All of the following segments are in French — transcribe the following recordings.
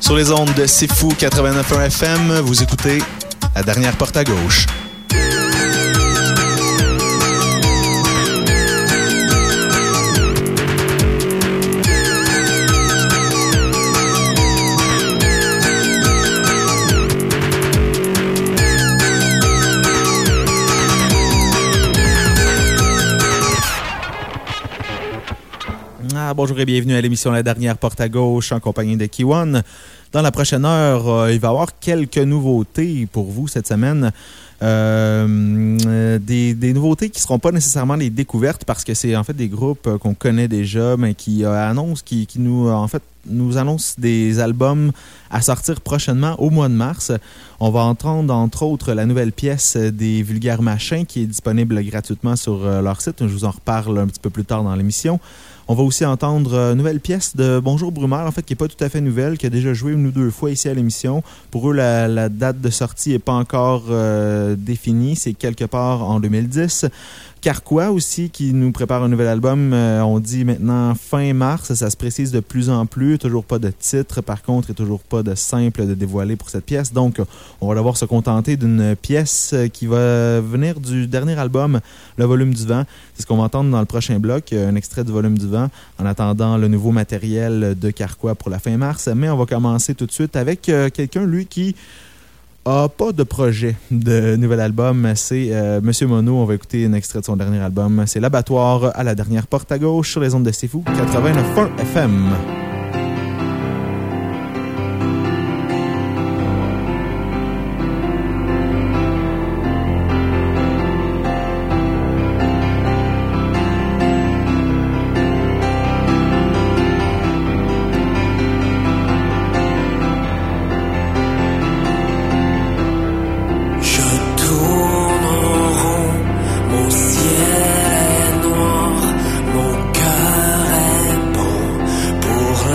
Sur les ondes de C'est Fou 89.1 FM, vous écoutez La Dernière Porte à Gauche. Bonjour et bienvenue à l'émission La Dernière Porte à Gauche en compagnie de Kiwan. Dans la prochaine heure, il va y avoir quelques nouveautés pour vous cette semaine. Des nouveautés qui ne seront pas nécessairement les découvertes parce que c'est en fait des groupes qu'on connaît déjà, mais qui nous annoncent des albums à sortir prochainement au mois de mars. On va entendre entre autres la nouvelle pièce des Vulgaires Machins qui est disponible gratuitement sur leur site. Je vous en reparle un petit peu plus tard dans l'émission. On va aussi entendre une nouvelle pièce de Bonjour Brumaire, en fait, qui n'est pas tout à fait nouvelle, qui a déjà joué une ou deux fois ici à l'émission. Pour eux, la date de sortie n'est pas encore définie. C'est quelque part en 2010. Carquois aussi, qui nous prépare un nouvel album. On dit maintenant fin mars. Ça se précise de plus en plus. Toujours pas de titre, par contre, et toujours pas de simple de dévoiler pour cette pièce. Donc, on va devoir se contenter d'une pièce qui va venir du dernier album, Le Volume du Vent. C'est ce qu'on va entendre dans le prochain bloc, un extrait du Volume du Vent, en attendant le nouveau matériel de Carquois pour la fin mars. Mais on va commencer tout de suite avec quelqu'un, lui, qui pas de projet de nouvel album. C'est Monsieur Mono. On va écouter un extrait de son dernier album. C'est L'Abattoir à la Dernière Porte à Gauche sur les ondes de C'est Fou 89.1 FM. Mon cœur est bon pour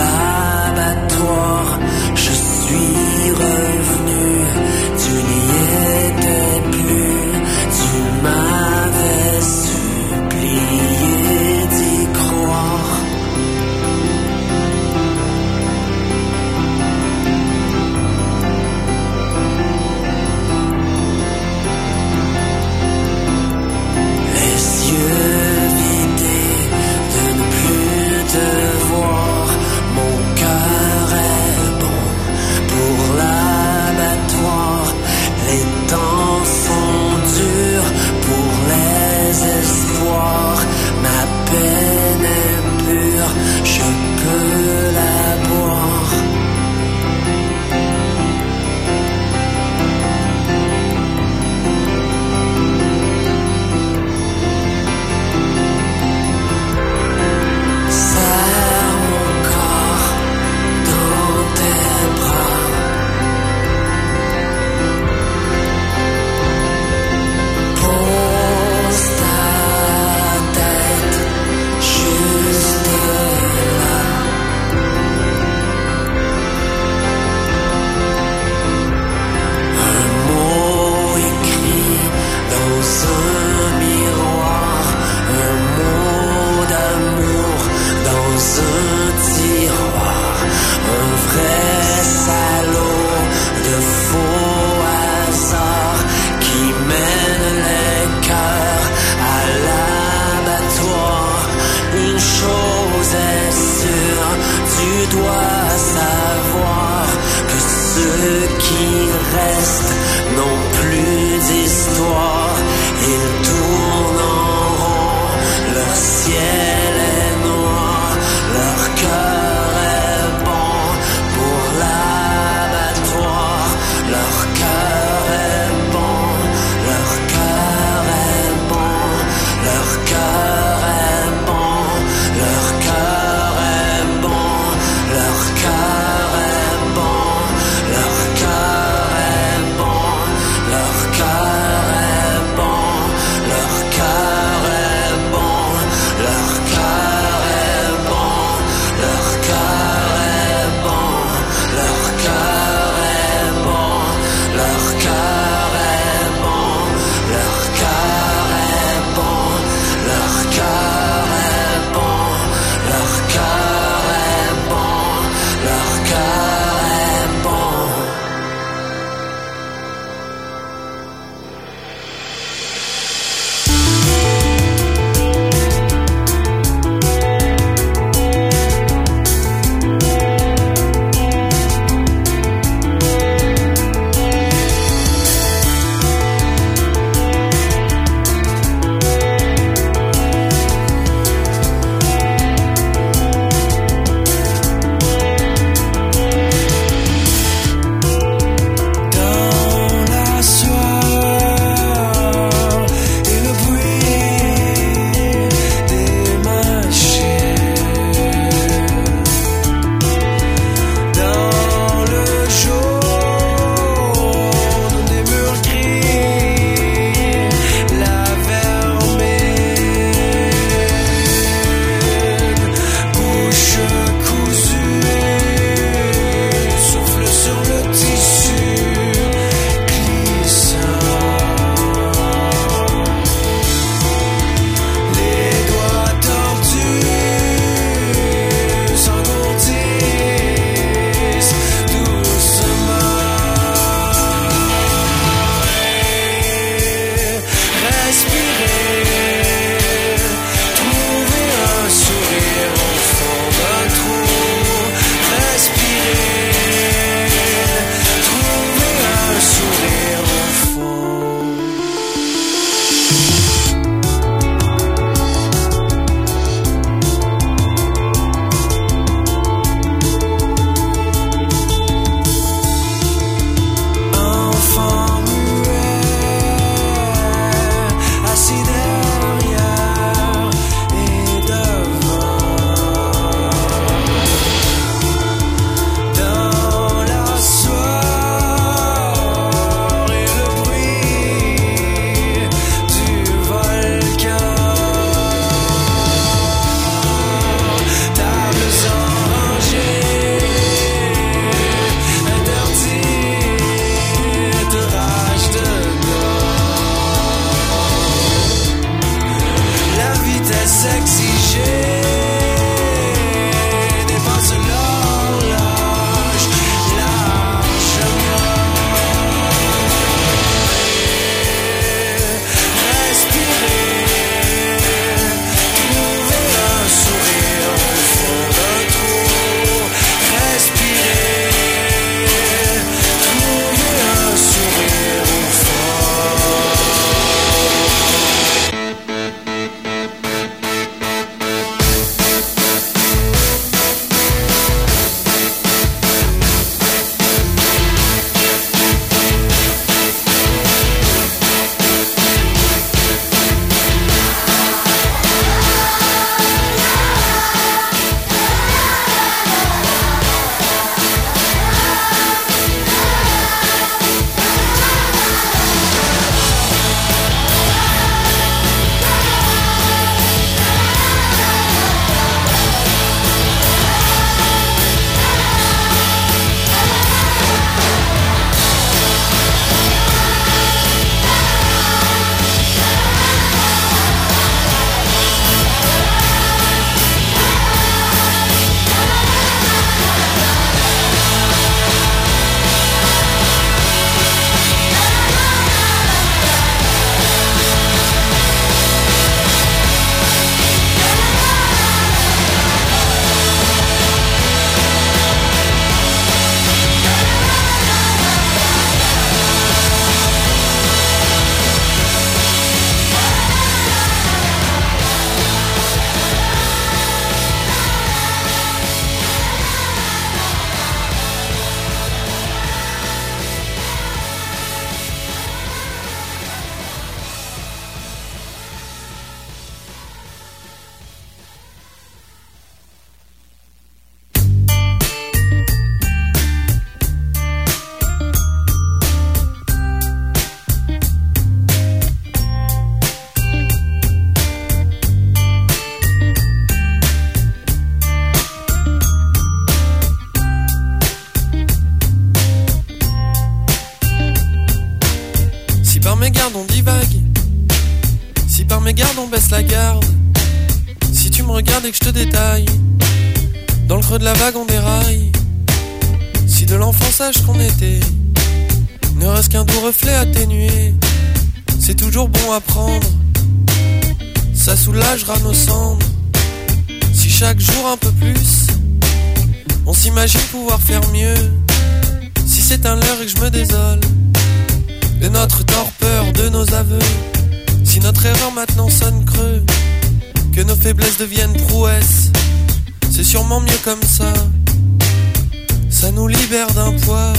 on divague, si par mégarde on baisse la garde, si tu me regardes et que je te détaille, dans le creux de la vague on déraille, si de l'enfance qu'on était ne reste qu'un doux reflet atténué, c'est toujours bon à prendre, ça soulagera nos cendres. Si chaque jour un peu plus, on s'imagine pouvoir faire mieux, si c'est un leurre et que je me désole de notre torpeur, de nos aveux, si notre erreur maintenant sonne creux, que nos faiblesses deviennent prouesses, c'est sûrement mieux comme ça, ça nous libère d'un poids.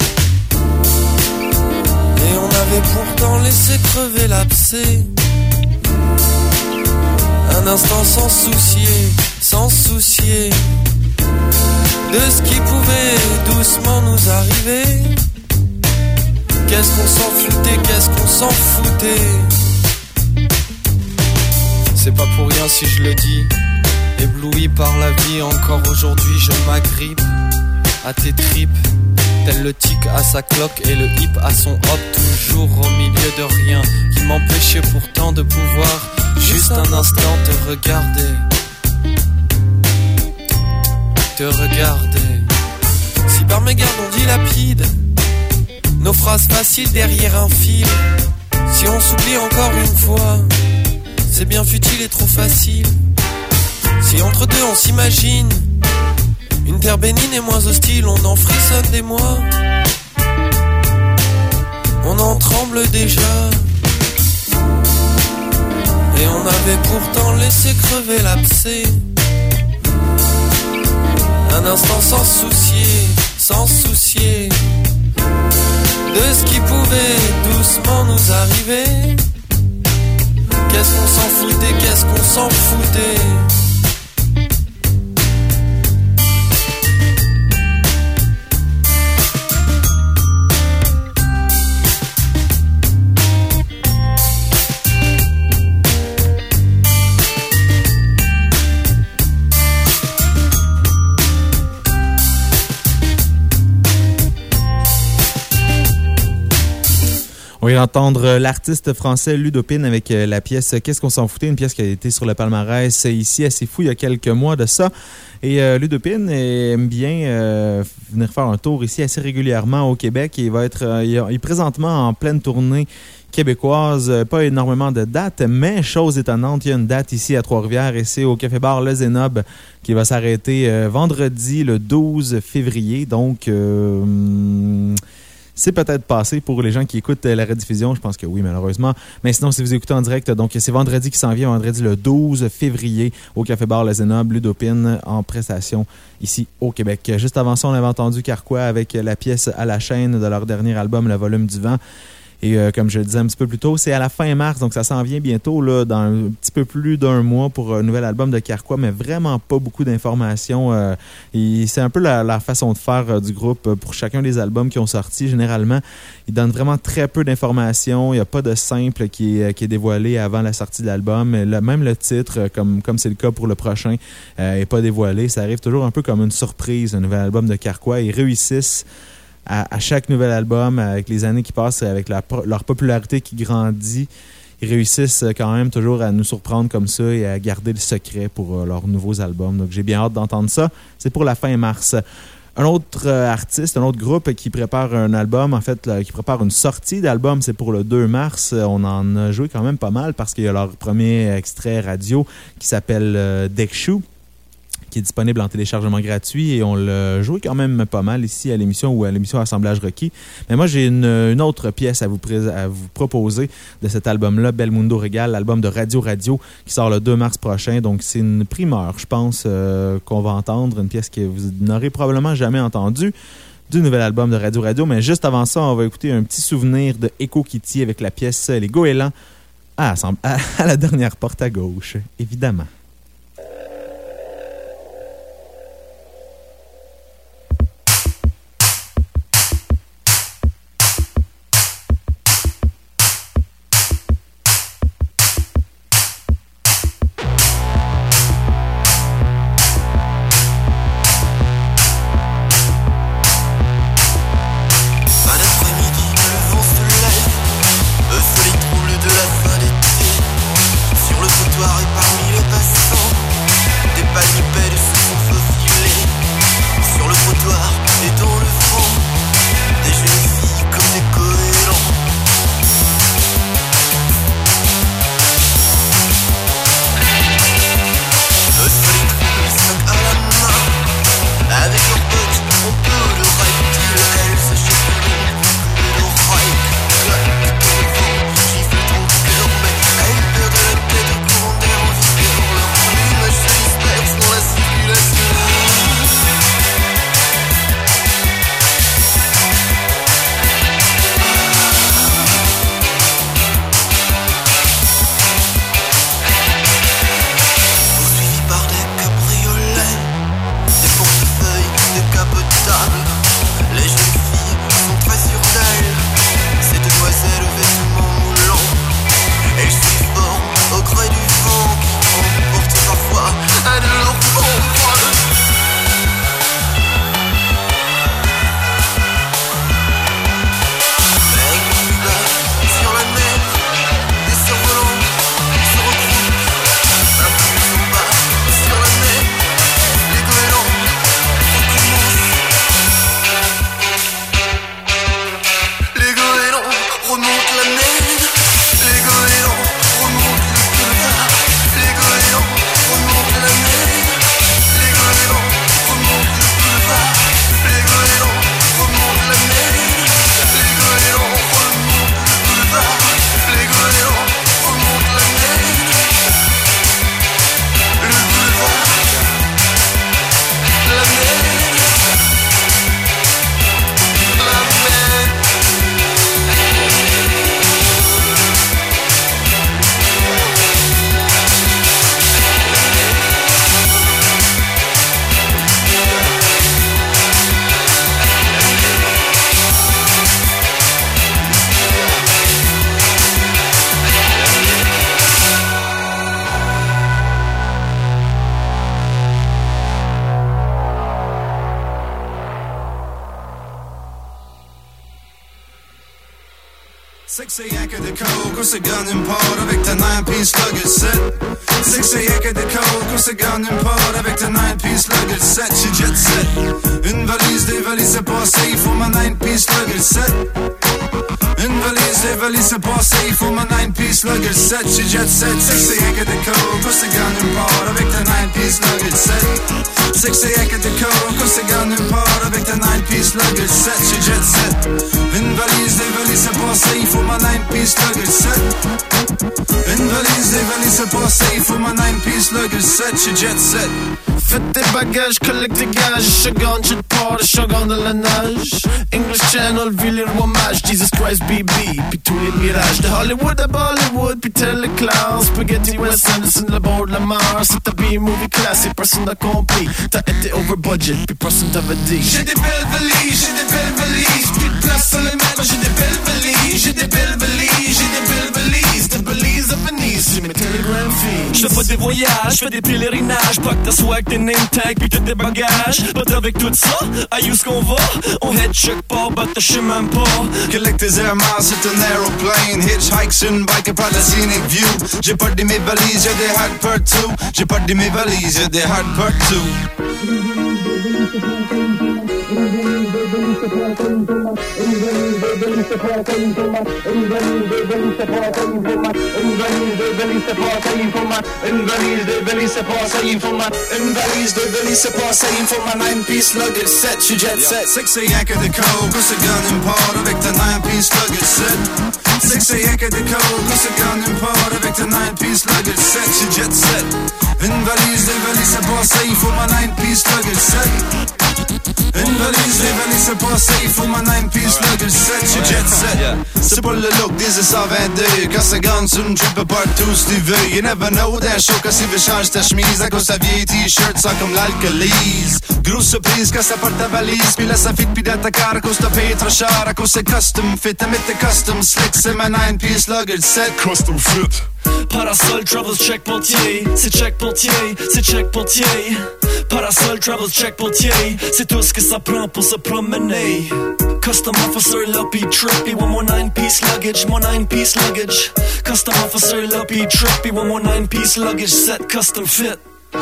Et on avait pourtant laissé crever l'abcès, un instant sans soucier de ce qui pouvait doucement nous arriver. Qu'est-ce qu'on s'en foutait. C'est pas pour rien si je le dis, ébloui par la vie, encore aujourd'hui je m'agrippe à tes tripes, tel le tic à sa cloque et le hip à son hop, toujours au milieu de rien qui m'empêchait pourtant de pouvoir juste un instant te regarder. Si par mégarde on dilapide nos phrases faciles derrière un fil, si on s'oublie encore une fois, c'est bien futile et trop facile. Si entre deux on s'imagine une terre bénigne et moins hostile, on en frissonne des mois, on en tremble déjà. Et on avait pourtant laissé crever l'abcès, un instant sans soucier de ce qui pouvait doucement nous arriver. Qu'est-ce qu'on s'en foutait. On vient d'entendre l'artiste français Ludopine avec la pièce Qu'est-ce qu'on s'en foutait, une pièce qui a été sur le palmarès ici à C'est Fou il y a quelques mois de ça. Et Ludopine aime bien venir faire un tour ici assez régulièrement au Québec. Il est présentement en pleine tournée québécoise, pas énormément de dates, mais chose étonnante, il y a une date ici à Trois-Rivières et c'est au Café-Bar Le Zénob qui va s'arrêter vendredi le 12 février. Donc, c'est peut-être passé pour les gens qui écoutent la rediffusion. Je pense que oui, malheureusement. Mais sinon, si vous écoutez en direct, donc c'est vendredi qui s'en vient, vendredi le 12 février au Café-Bar Le Zénob, Ludopine en prestation ici au Québec. Juste avant ça, on avait entendu Carquois avec la pièce À la chaîne de leur dernier album, Le Volume du Vent. Et comme je le disais un petit peu plus tôt, c'est à la fin mars, donc ça s'en vient bientôt, là, dans un petit peu plus d'un mois pour un nouvel album de Carquois, mais vraiment pas beaucoup d'informations. Et c'est un peu la façon de faire du groupe pour chacun des albums qui ont sorti. Généralement, ils donnent vraiment très peu d'informations. Il n'y a pas de simple qui est dévoilé avant la sortie de l'album. Même le titre, comme c'est le cas pour le prochain, n'est pas dévoilé. Ça arrive toujours un peu comme une surprise, un nouvel album de Carquois. Ils réussissent à chaque nouvel album, avec les années qui passent, avec leur popularité qui grandit, ils réussissent quand même toujours à nous surprendre comme ça et à garder le secret pour leurs nouveaux albums. Donc j'ai bien hâte d'entendre ça. C'est pour la fin mars. Un autre artiste, un autre groupe qui prépare un album, en fait, qui prépare une sortie d'album, c'est pour le 2 mars. On en a joué quand même pas mal parce qu'il y a leur premier extrait radio qui s'appelle Dekshu, qui est disponible en téléchargement gratuit et on l'a joué quand même pas mal ici à l'émission ou à l'émission Assemblage Rocky. Mais moi, j'ai une autre pièce à vous proposer de cet album-là, Belmundo Regal, l'album de Radio Radio qui sort le 2 mars prochain. Donc, c'est une primeur, je pense, qu'on va entendre, une pièce que vous n'aurez probablement jamais entendue du nouvel album de Radio Radio. Mais juste avant ça, on va écouter un petit souvenir de Echo Kitty avec la pièce Les Goélands à la dernière porte à gauche, évidemment. Un après-midi, le vent se lève, solide yak de coke och så gun par avec ta 9-piece luggage set. 6 yak de coke och så gun par avec ta 9-piece luggage set. She jet set. Une valise, des valises c'est passé, il faut ma 9-piece luggage set. Une valise, des valises c'est passé, il faut ma 9-piece luggage set. She jet set. 6 yak de coke och så gun par avec ta 9-piece luggage set. 6 yak de coke och så gun par avec ta 9-piece luggage set. She jet set. Une valise, des valises c'est passé, il faut ma 9-piece luggage set. Une valise, des valises c'est passé, il faut ma 9-piece luggage set. She jet set. Faites tes bagages, collecte tes gages. Shogun, shit party, shogun de la nage. English Channel, vill er hommage. Jesus Christ, BB, puis tous les mirages. De Hollywood à Bollywood, puis téléclasse. Spaghetti West Anderson, le bord de la mer. C'est ta B-movie classique, personne n'a compris. T'as été over budget, puis personne t'avait dit. J'ai des belles valises, j'ai des belles valises. Plus de place sur les mètres, j'ai des belles valises. J'ai des belles valises, j'ai des belles valises. Des valises à Venise, c'est mes Telegram fees. J'fais pas des voyages, j'fais des pèlerinages. Pas que t'as swag, tes name tag, puis t'as tes bagages. Pas avec tout ça, aïe où est-ce qu'on va? On head check pas, but t'as sais même pas. Collect tes air miles, c'est un aeroplane. Hitchhike sur une bike, par la scenic view. J'ai pas de mes valises, y'a des hard partout. J'ai pas de mes valises, y'a des hard partout. Une valise de valise c'est passé, il faut ma 9-piece luggage set. She jet set. 6 yak de coke, ou c'est gun import avec ta 9-piece luggage set. 6 yak de coke, ou c'est gun import avec ta 9-piece luggage set. She jet set. Une valise de valise c'est passé, il faut ma 9-piece luggage set. Une valise, des valises c'est passé, il faut ma 9-piece luggage set. She jet set. C'est pas le look des 122. Quand ça gagne sur une trip partout si tu veux. You never know, d'un show quand il veut changer ta chemise à cause ta vieille t-shirt sans comme l'alcoolise. Grosse surprise quand ça porte ta valise. Puis là ça fit pis dans ta car à cause t'as payé trop cher. À cause c'est custom fit, t'as mis tes custom slick. C'est ma 9-piece luggage set. Custom fit. Parasol Travels check Pontier, c'est check Pontier, c'est check Pontier. Parasol Travels check Pontier, c'est tout ce que ça prend pour se promener. Custom officer Luppy Trippy, one more 9-piece luggage, more 9-piece luggage. Custom officer Luppy Trippy, one more 9-piece luggage set, custom fit.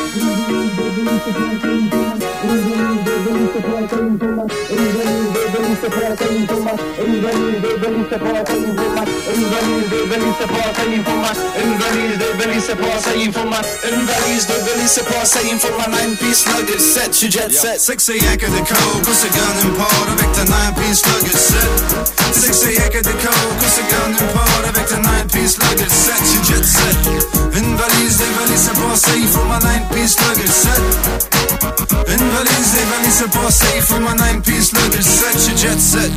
She jet set. 6 yak de coke, ou c'est gun import avec ta 9-piece luggage set. 6 yak de coke, ou c'est gun import avec ta 9-piece luggage set. She jet set. Une valise, des valises c'est passé, il faut ma 9-piece luggage set. Une valise, des valises c'est passé, il faut ma 9-piece luggage set. She jet set.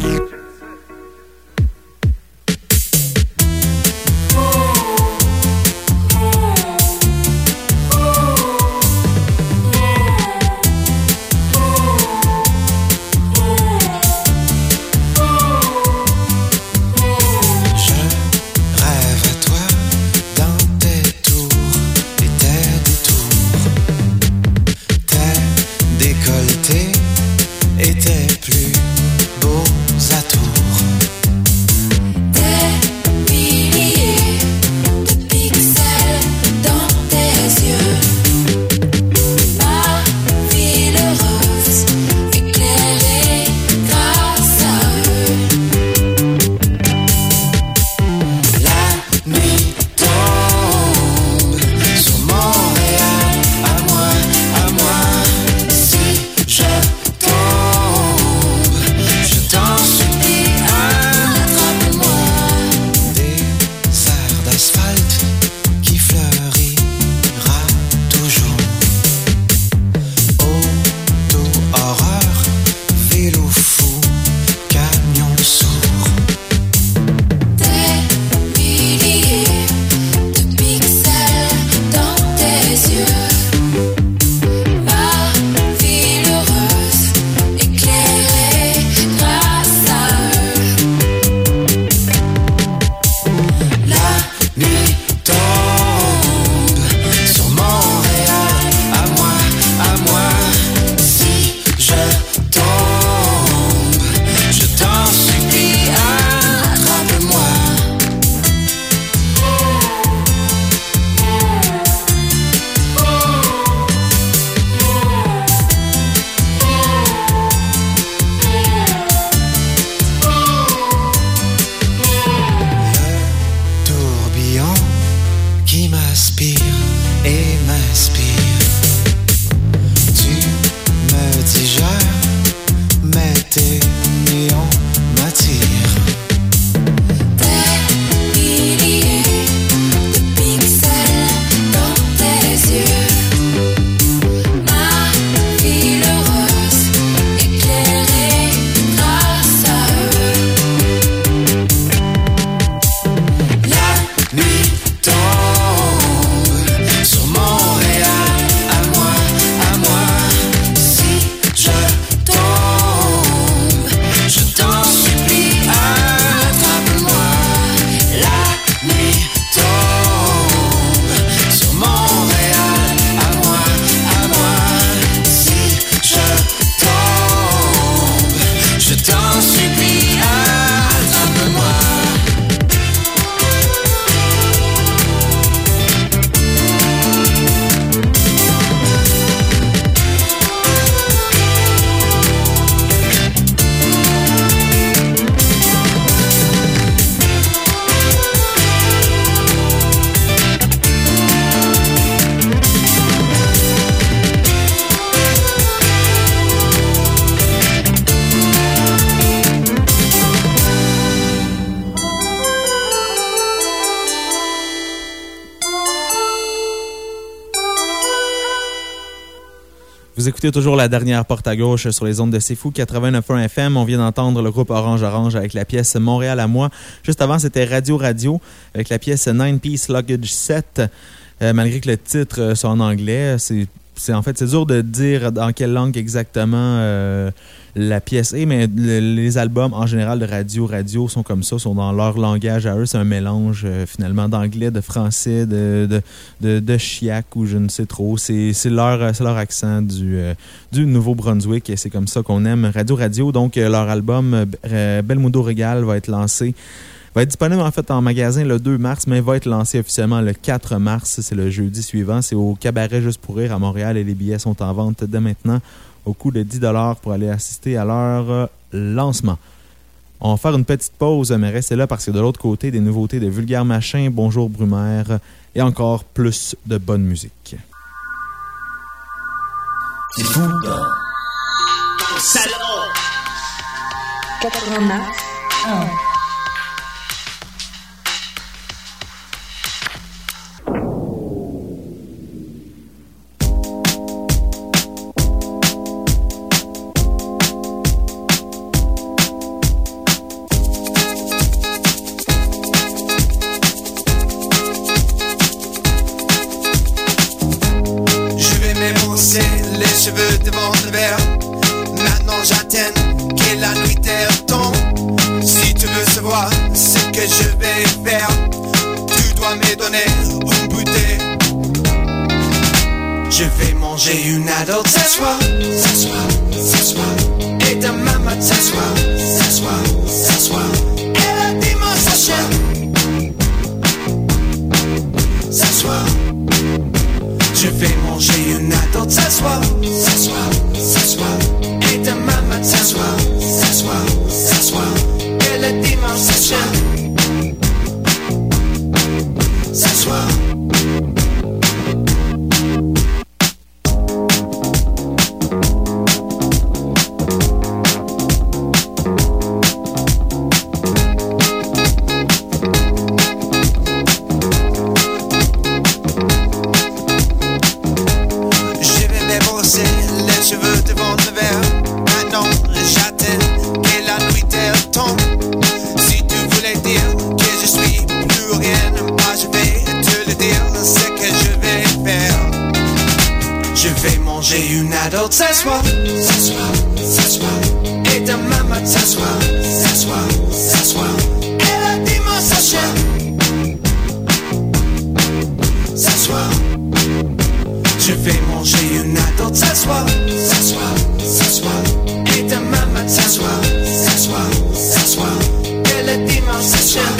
Étaient plus beaux à toi. qui m'aspire et m'inspire. Tu me digères, mais tes néons m'attirent. Des milliers de pixels dans tes yeux. Ma ville heureuse, éclairée grâce à eux. La nuit tombe sur Montréal, à moi, à moi. Si je tombe, je t'en supplie, attrape-moi. La nuit tombe sur Montréal, à moi, à moi. Si je tombe, je t'en supplie, attrape-moi. Vous écoutez toujours la dernière porte à gauche sur les ondes de C'est Fou 89.1 FM. On vient d'entendre le groupe Orange Orange avec la pièce Montréal à moi. Juste avant, c'était Radio Radio avec la pièce 9-Piece Luggage Set. Malgré que le titre soit en anglais, c'est dur de dire dans quelle langue exactement la pièce est, mais les albums en général de Radio sont comme ça, sont dans leur langage à eux. C'est un mélange finalement d'anglais, de français, de chiac ou je ne sais trop. C'est leur accent du Nouveau-Brunswick et c'est comme ça qu'on aime Radio. Donc leur album Belmondo Régal va être disponible en fait en magasin le 2 mars, mais va être lancé officiellement le 4 mars. C'est le jeudi suivant. C'est au Cabaret Juste pour rire à Montréal et les billets sont en vente dès maintenant au coût de 10 $ pour aller assister à leur lancement. On va faire une petite pause, mais restez là parce que de l'autre côté, des nouveautés de Vulgaire Machin, Bonjour Brumaire et encore plus de bonne musique. C'est fou, là. Salon 89.1. Les cheveux devant le verre. Maintenant j'attends que la nuit tombe. Si tu veux savoir ce que je vais faire, tu dois me donner une bouteille. Je vais manger une adulte ce soir, ce soir, ce soir. Et demain matin, ce soir, ce soir, ce soir. Et le dimanche prochain, ce soir. Je vais manger une adulte ce soir, ce soir, ce soir. Et demain matin, ce soir, ce soir, ce soir. Et le dimanche prochain, ce soir. Ce soir, ce soir, ce soir. Et demain matin, ce soir, ce soir, ce soir. Et le dimanche prochain, ce soir. Je vais manger une adulte ce soir, ce soir, ce soir. Et demain matin, ce soir, ce soir, ce soir. Et le dimanche prochain.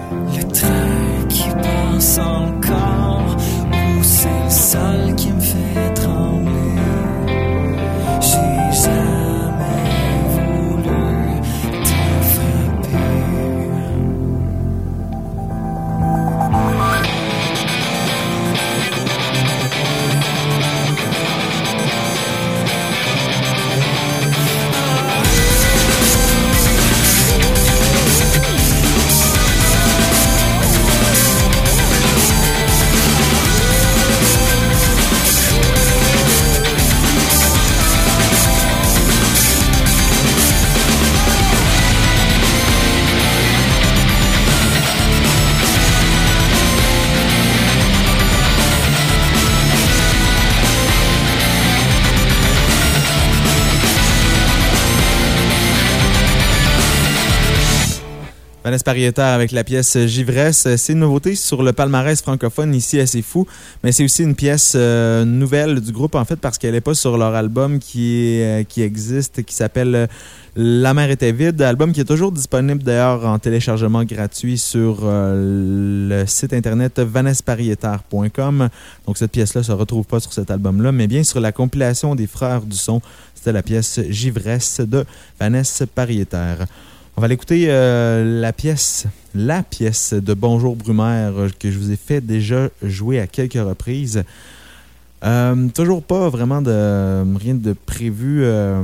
Le train qui passe encore, ou c'est le sol qui me fait trembler. J'ai jamais voulu te frapper. Vanessa Parieta avec la pièce Givresse. C'est une nouveauté sur le palmarès francophone ici à C'est Fou, mais c'est aussi une pièce nouvelle du groupe en fait parce qu'elle n'est pas sur leur album qui existe, qui s'appelle La mer était vide, album qui est toujours disponible d'ailleurs en téléchargement gratuit sur le site internet vanessaparieta.com. Donc cette pièce-là ne se retrouve pas sur cet album-là, mais bien sur la compilation des Frères du Son. C'était la pièce Givresse de Vanessa Parieta. On va aller écouter la pièce de Bonjour Brumaire que je vous ai fait déjà jouer à quelques reprises. Toujours pas vraiment rien de prévu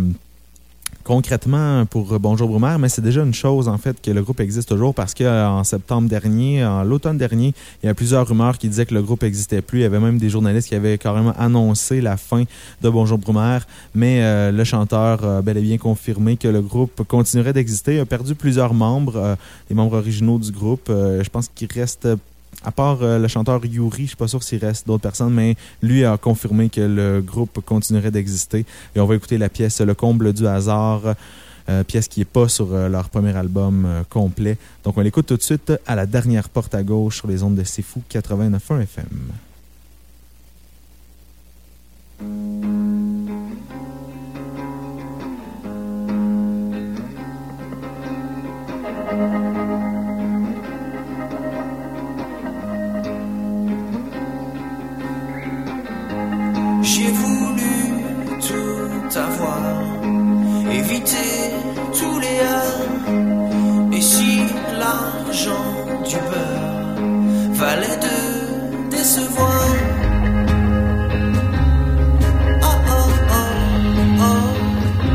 concrètement pour Bonjour Brumaire, mais c'est déjà une chose en fait que le groupe existe toujours parce qu'en septembre dernier, l'automne dernier, il y a plusieurs rumeurs qui disaient que le groupe n'existait plus. Il y avait même des journalistes qui avaient carrément annoncé la fin de Bonjour Brumaire, mais le chanteur a bel et bien confirmé que le groupe continuerait d'exister. Il a perdu plusieurs membres, les membres originaux du groupe. Je pense qu'il reste... À part le chanteur Yuri, je ne suis pas sûr s'il reste d'autres personnes, mais lui a confirmé que le groupe continuerait d'exister. Et on va écouter la pièce Le comble du hasard, pièce qui n'est pas sur leur premier album complet. Donc on l'écoute tout de suite à la dernière porte à gauche sur les ondes de C'est Fou 89.1 FM. J'ai voulu tout avoir, éviter tous les heurts. Et si l'argent du beurre valait de décevoir, oh oh oh oh.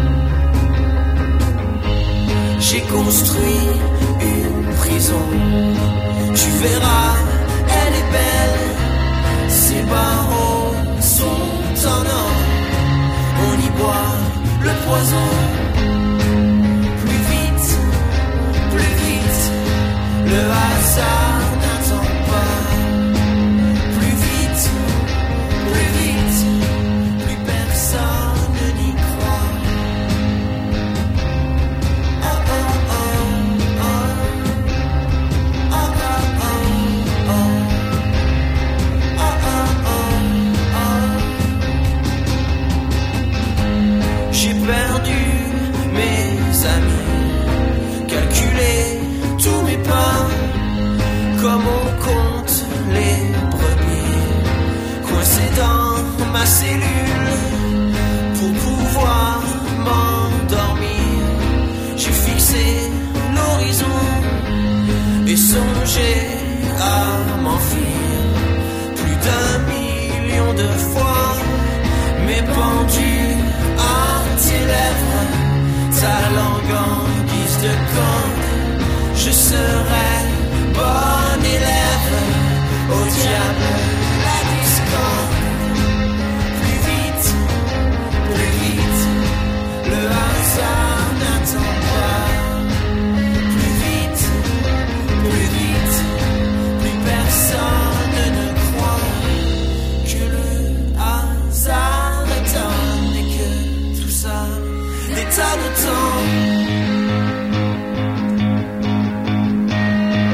J'ai construit une prison, tu verras, elle est belle, ses barreaux sont en or, on y boit le poison. Plus vite, le hasard n'attend pas. Plus vite, plus personne n'y croit. Oh oh oh oh, oh oh oh oh, oh oh oh. J'ai perdu mes amis, calculé tous mes pas, comme on compte les brebis, coincé dans ma cellule, pour pouvoir m'endormir. J'ai fixé l'horizon et songé à m'enfuir plus d'1 million de fois, mais pendu à tes lèvres, ta langue en guise de corde, je serai bon élève, au diable la discorde. Plus vite, le hasard n'attend pas. Plus vite, plus personne ne croit que le hasard étonne et que tout ça détonne autant.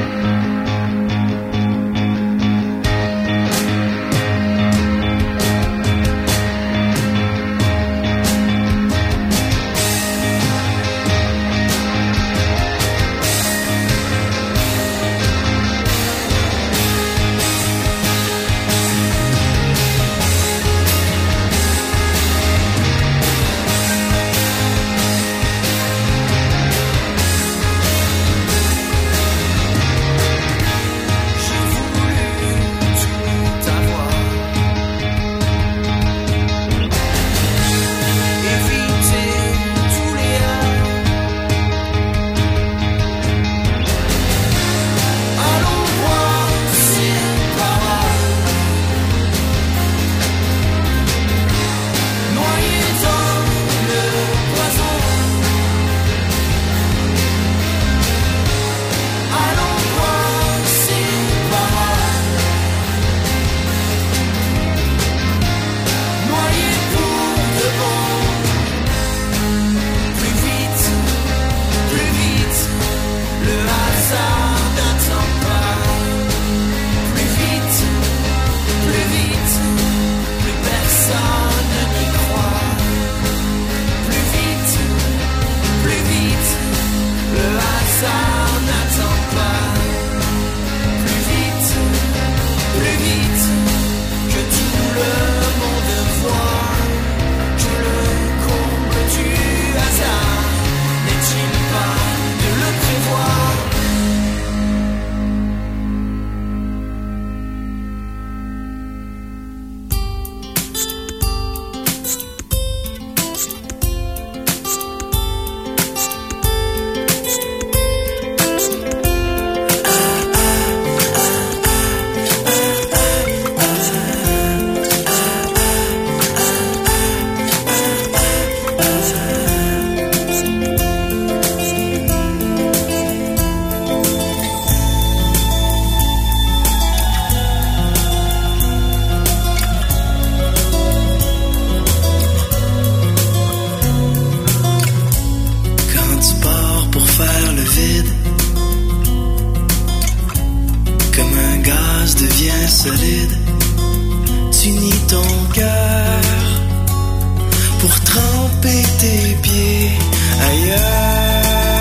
devient solide, tu nies ton cœur pour tremper tes pieds ailleurs.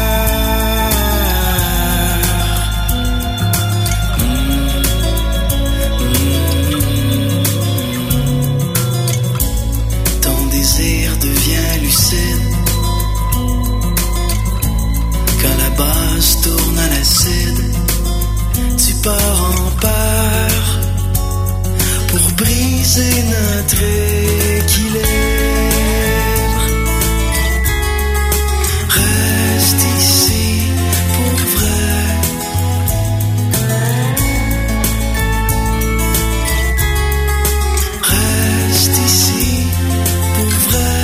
Ton désir devient lucide quand la base tourne à l'acide. Tu pars en peur pour briser notre équilibre. Reste ici pour vrai. Reste ici pour vrai.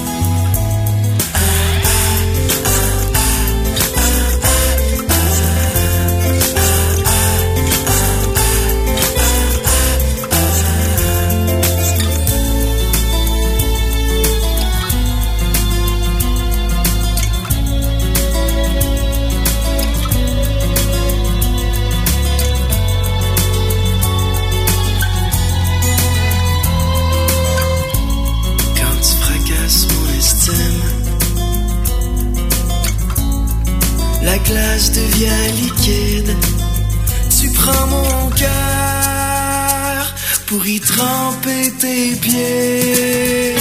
La glace devient liquide. Tu prends mon cœur pour y tremper tes pieds.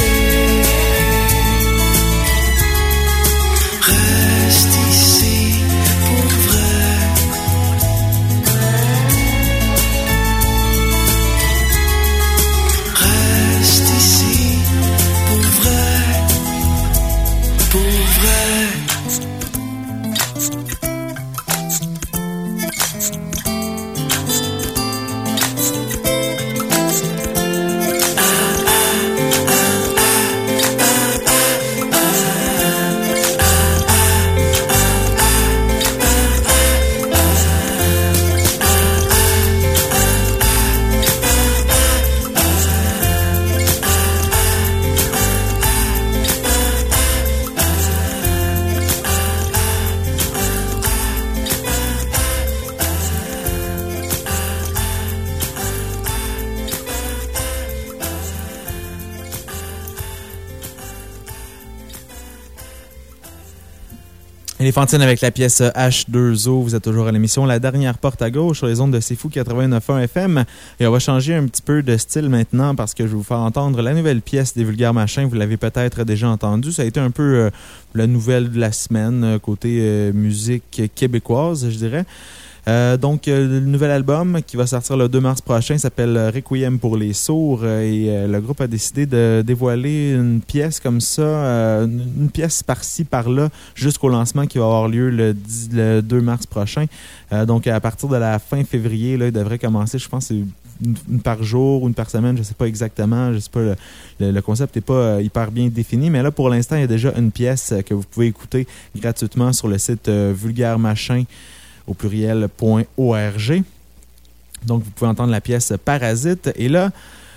Reste ici pour vrai. Reste ici pour vrai. Pour vrai. Éléphantine avec la pièce H2O. Vous êtes toujours à l'émission La Dernière Porte à Gauche sur les ondes de C'est Fou 89.1 FM. Et on va changer un petit peu de style maintenant parce que je vais vous faire entendre la nouvelle pièce des Vulgaires Machins. Vous l'avez peut-être déjà entendu. Ça a été un peu la nouvelle de la semaine côté musique québécoise, je dirais. Donc, le nouvel album qui va sortir le 2 mars prochain s'appelle Requiem pour les sourds et le groupe a décidé de dévoiler une pièce comme ça, une pièce par-ci, par-là, jusqu'au lancement qui va avoir lieu le 2 mars prochain. Donc, à partir de la fin février, là, il devrait commencer, je pense, c'est une par jour ou une par semaine, je ne sais pas exactement, je sais pas, le concept n'est pas hyper bien défini, mais là, pour l'instant, il y a déjà une pièce que vous pouvez écouter gratuitement sur le site Vulgaire Machin au pluriel.org. Donc, vous pouvez entendre la pièce Parasite. Et là,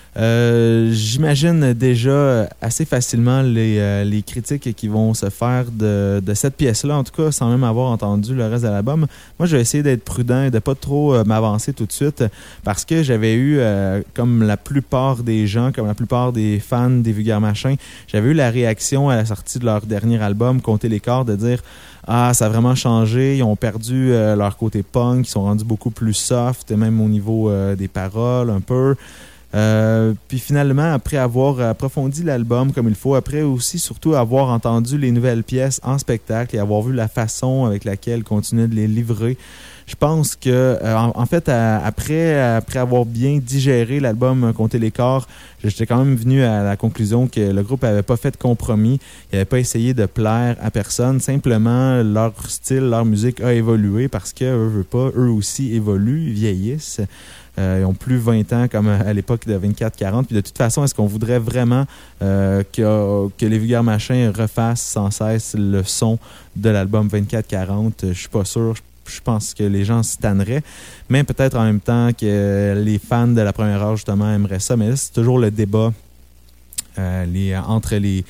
j'imagine déjà assez facilement les critiques qui vont se faire de cette pièce-là, en tout cas, sans même avoir entendu le reste de l'album. Moi, je vais essayer d'être prudent et de ne pas trop m'avancer tout de suite parce que j'avais eu, comme la plupart des gens, comme la plupart des fans des Vulgaires Machins, j'avais eu la réaction à la sortie de leur dernier album, Compter les corps, de dire « Ah, ça a vraiment changé, ils ont perdu leur côté punk, ils sont rendus beaucoup plus soft, même au niveau des paroles, un peu. » Puis finalement, après avoir approfondi l'album comme il faut, après aussi surtout avoir entendu les nouvelles pièces en spectacle et avoir vu la façon avec laquelle ils continuaient de les livrer, je pense que, en fait, après avoir bien digéré l'album Compter les corps, j'étais quand même venu à la conclusion que le groupe n'avait pas fait de compromis, il n'avait pas essayé de plaire à personne, simplement leur style, leur musique a évolué parce qu'eux aussi évoluent, ils vieillissent. Ils ont plus 20 ans comme à l'époque de 24-40. Puis de toute façon, est-ce qu'on voudrait vraiment que les Vulgaires Machins refassent sans cesse le son de l'album 24-40? Je suis pas sûr. Je pense que les gens s'y tanneraient. Mais peut-être en même temps que les fans de la première heure, justement, aimeraient ça. Mais là, c'est toujours le débat entre les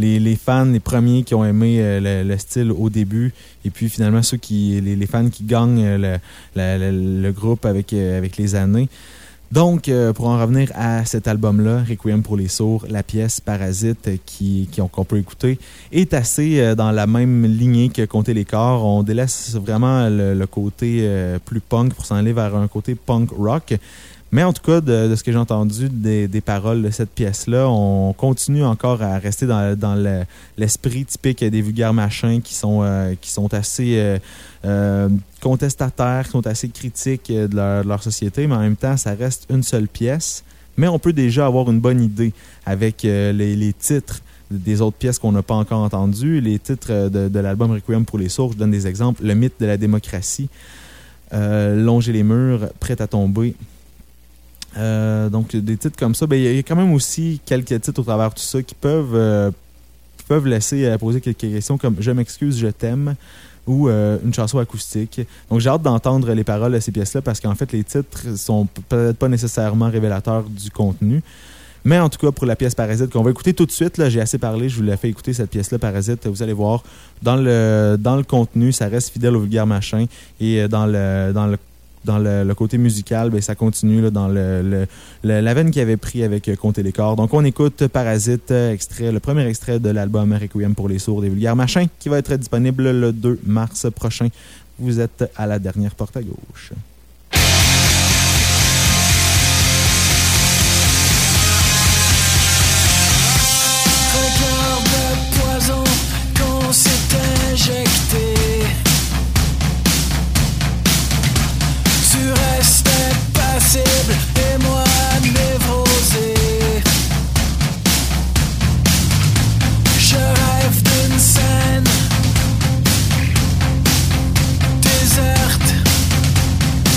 les fans, les premiers qui ont aimé le style au début, et puis finalement les fans qui gagnent le groupe avec les années. Donc, pour en revenir à cet album-là, Requiem pour les sourds, la pièce Parasite qu'on peut écouter est assez dans la même lignée que Compter les corps. On délaisse vraiment le côté plus punk pour s'en aller vers un côté punk rock. Mais en tout cas, de ce que j'ai entendu des paroles de cette pièce-là, on continue encore à rester dans l'esprit typique des vulgaires machins qui sont assez contestataires, qui sont assez critiques de leur société, mais en même temps, ça reste une seule pièce. Mais on peut déjà avoir une bonne idée avec les titres des autres pièces qu'on n'a pas encore entendues. Les titres de l'album Requiem pour les sourds, je donne des exemples. Le mythe de la démocratie, Longer les murs, Prêt à tomber. Donc des titres comme ça, il y a quand même aussi quelques titres au travers de tout ça qui peuvent laisser poser quelques questions comme Je m'excuse, je t'aime ou une chanson acoustique. Donc j'ai hâte d'entendre les paroles de ces pièces-là parce qu'en fait les titres sont peut-être pas nécessairement révélateurs du contenu. Mais en tout cas, pour la pièce Parasite qu'on va écouter tout de suite, là, j'ai assez parlé, je vous l'ai fait écouter cette pièce-là, Parasite. Vous allez voir, dans le contenu, ça reste fidèle au vulgaire machin, et dans le côté musical, ça continue là, dans la veine qu'il avait pris avec Compter les corps. Donc on écoute Parasite, le premier extrait de l'album Requiem pour les sourds des vulgaires machins, qui va être disponible le 2 mars prochain. Vous êtes à la dernière porte à gauche. Regarde le poison qu'on s'est injecté. Tu restais passible et moi névrosé. Je rêve d'une scène déserte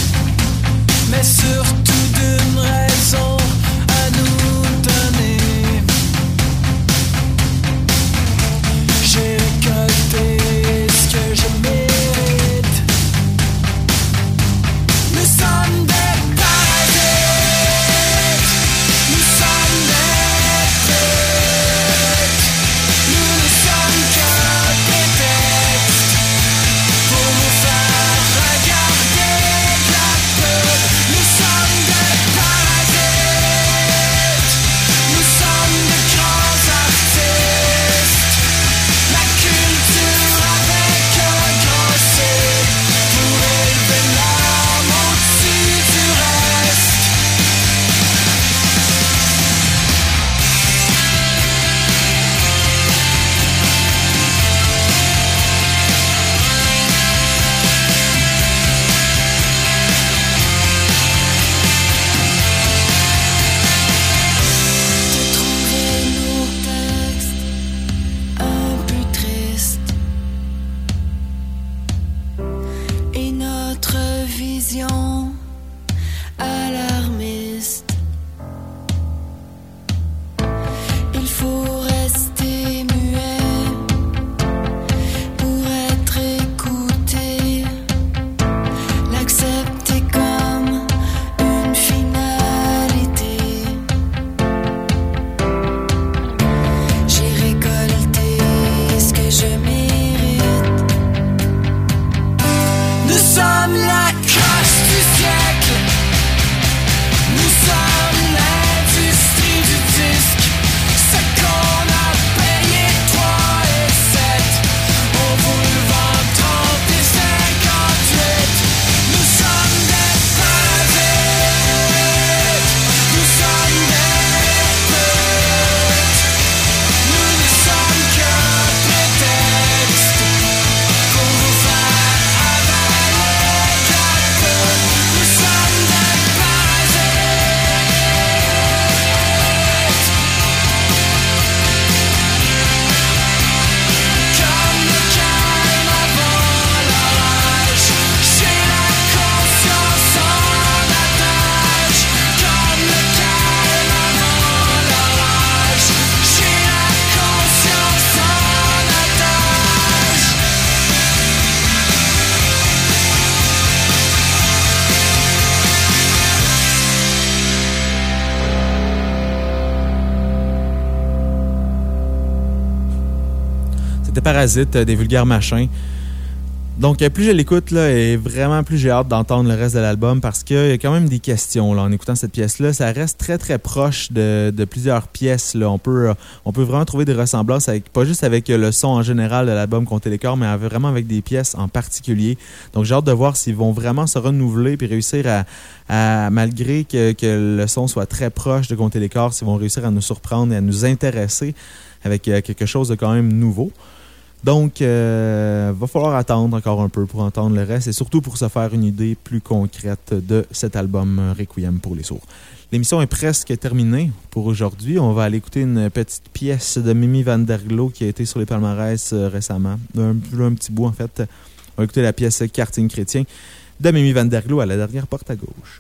C'était Parasite, des Vulgaires Machins. Donc, plus je l'écoute, là, et vraiment plus j'ai hâte d'entendre le reste de l'album parce qu'il y a quand même des questions là, en écoutant cette pièce-là. Ça reste très, très proche de plusieurs pièces. Là. On peut vraiment trouver des ressemblances, pas juste avec le son en général de l'album Comptez les corps, mais vraiment avec des pièces en particulier. Donc, j'ai hâte de voir s'ils vont vraiment se renouveler et réussir à malgré que le son soit très proche de Comptez les corps, s'ils vont réussir à nous surprendre et à nous intéresser avec quelque chose de quand même nouveau. Donc, va falloir attendre encore un peu pour entendre le reste et surtout pour se faire une idée plus concrète de cet album Requiem pour les sourds. L'émission est presque terminée pour aujourd'hui. On va aller écouter une petite pièce de Mimi Van Der Glo qui a été sur les palmarès récemment. Un petit bout, en fait. On va écouter la pièce Karting chrétien de Mimi Van Der Glo à la dernière porte à gauche.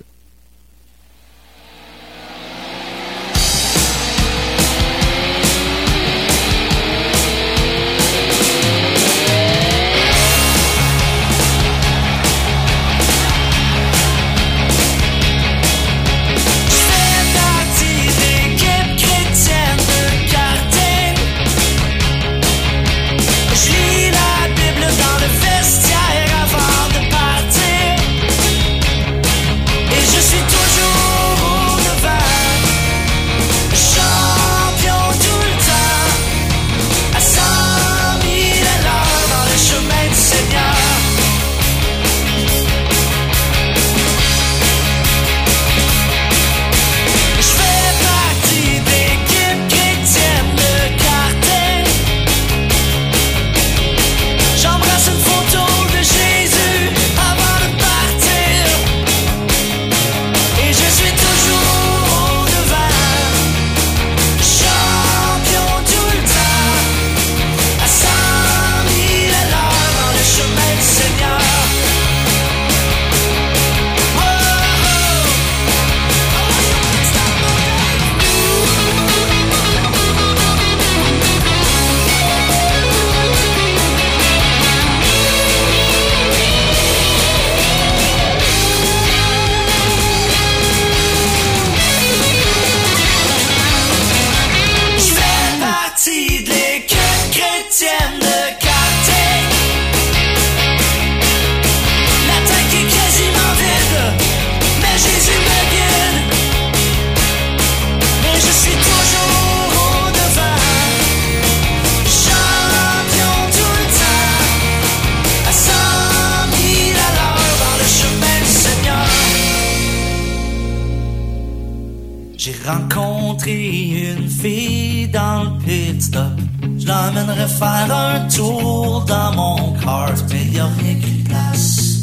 rencontré une fille dans le pit stop. Je l'emmènerais faire un tour dans mon kart, mais y'a rien qu'une place.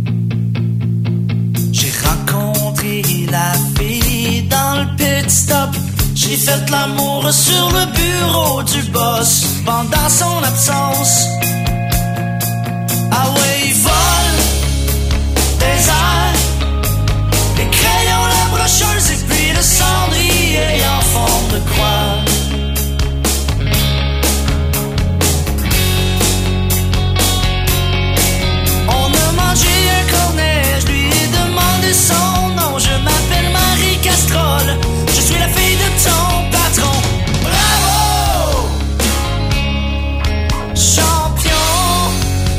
J'ai rencontré la fille dans le pit stop. J'ai fait l'amour sur le bureau du boss pendant son absence. Ah ouais, il vole des airs, les crayons, la brocheuse et puis le cendrier en forme de croix. On a mangé un cornet, je lui ai demandé son nom. Je m'appelle Marie Castrol, je suis la fille de ton patron. Bravo, champion.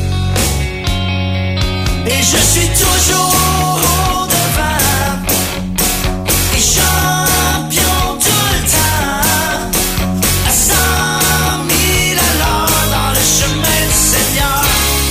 Et je suis toujours devant, et champion tout le temps, à 100 000 à l'heure dans le chemin du Seigneur.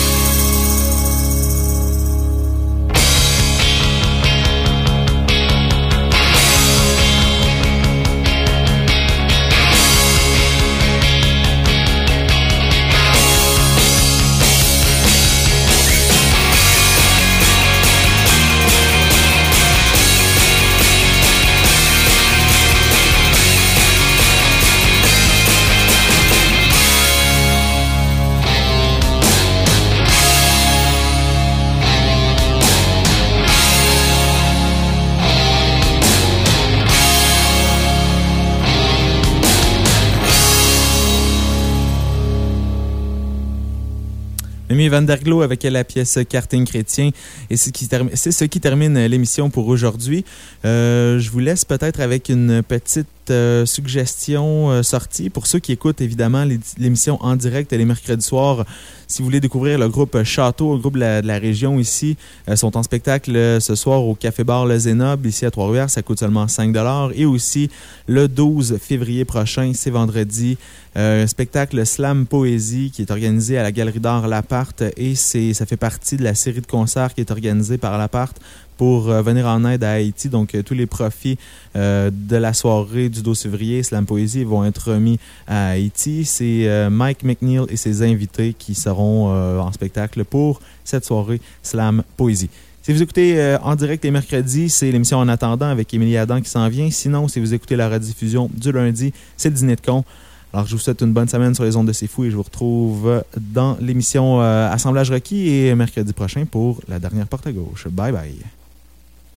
Mimi Van Der Glo avec la pièce Karting chrétien. Et c'est ce qui termine l'émission pour aujourd'hui. Je vous laisse peut-être avec une petite suggestion sortie. Pour ceux qui écoutent évidemment l'émission en direct les mercredis soirs, si vous voulez découvrir le groupe Château, le groupe de la région ici, sont en spectacle ce soir au Café Bar Le Zénoble, ici à Trois-Rivières. Ça coûte seulement 5 $. Et aussi, le 12 février prochain, c'est vendredi, un spectacle Slam Poésie qui est organisé à la Galerie d'Art L'Appart. Et ça fait partie de la série de concerts qui est organisée par L'Appart pour venir en aide à Haïti. Donc, tous les profits de la soirée du 12 février, Slam Poésie, vont être remis à Haïti. C'est Mike McNeil et ses invités qui seront en spectacle pour cette soirée Slam Poésie. Si vous écoutez en direct les mercredis, c'est l'émission En attendant avec Émilie Adam qui s'en vient. Sinon, si vous écoutez la rediffusion du lundi, c'est le Dîner de con. Alors, je vous souhaite une bonne semaine sur les ondes de C'est Fou et je vous retrouve dans l'émission Assemblage requis et mercredi prochain pour la dernière porte à gauche. Bye bye.